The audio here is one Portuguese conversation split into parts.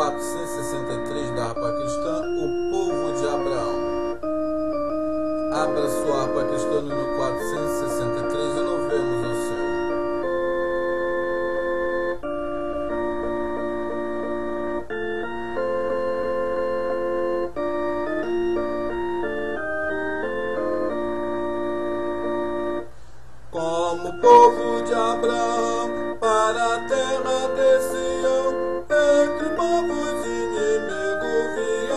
463 da harpa cristã, o povo de Abraão. Abra sua harpa cristã no número 463 e louvemos o Senhor. Como o povo de Abraão para a terra de Sião, entre povos inimigos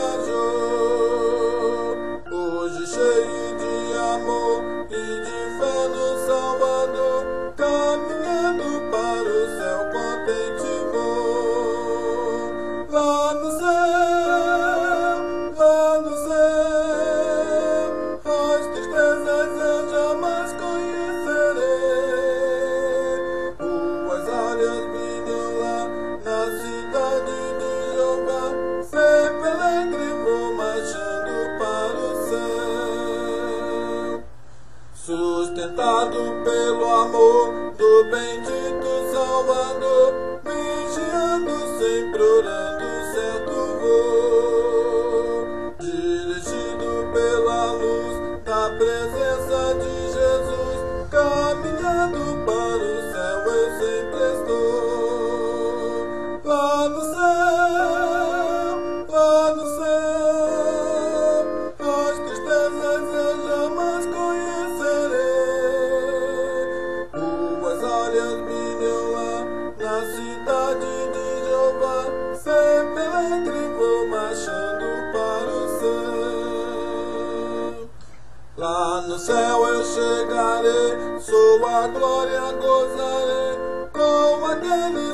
viajou. Hoje cheio de amor e de fé no Salvador, caminhando para o céu contente vou. Lá no céu, as tristezas eu jamais conhecerei. Ruas áreas vinham lá na cidade de Jeová, sempre alegre vou marchando para o céu. Sustentado pelo amor do bendito Salvador, vigiando sempre orando certo vou. Dirigido pela luz da presença de Jesus, caminhando para o céu eu sempre estou. Lá no céu, as tristezas eu jamais conhecerei. Ruas áreas vinham lá na cidade de Jeová, sempre alegre vou marchando para o céu. Lá no céu eu chegarei, sua glória gozarei com aquele